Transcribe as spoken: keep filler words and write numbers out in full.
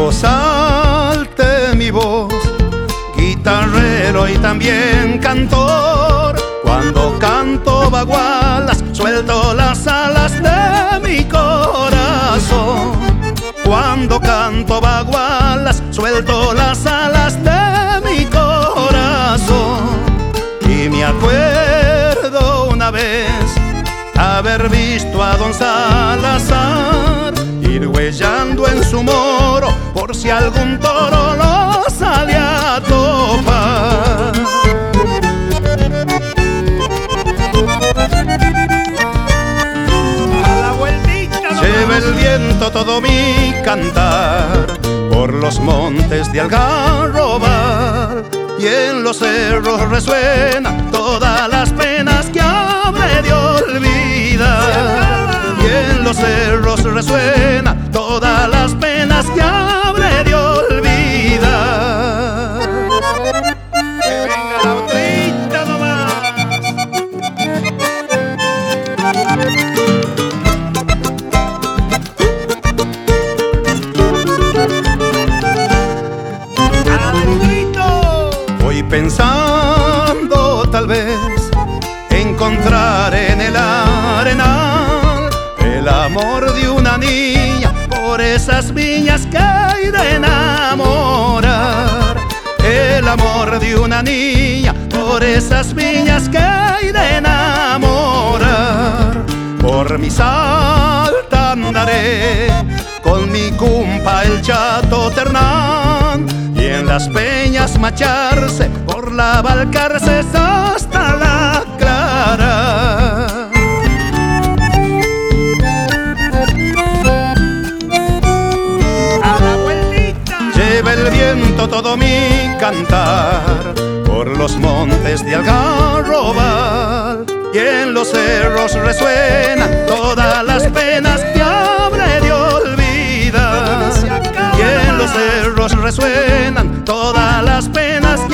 voz alta mi voz, guitarrero y también cantor. Cuando canto bagualas, suelto las alas de mi corazón. Cuando canto bagualas, suelto las alas de mi corazón. Y me acuerdo una vez haber visto a don Salazar ir huellando en su moro por si algún toro lo sale a topar. A la vueltita nomás. Lleva el viento todo mi cantar por los montes de Algarrobal, y en los cerros resuenan todas las penas que habré de olvidar. Y en los cerros resuenan todas las penas que habré de olvidar. Que venga la otrita nomás. ¡Adelito! Voy pensando tal vez encontrar en el arenal el amor de una niña por esas viñas que hay de enamorar. El amor de una niña por esas viñas que hay de enamorar. Por mi Salta andaré con mi cumpa el Chato Ternán, y en las peñas macharse por la Balcarces hasta la Clara. A la vueltita. Lleva el viento todo mi cantar por los montes de Algarrobal, y en los cerros resuenan todas las penas que habré de olvidar. Y en los cerros resuenan todas las penas que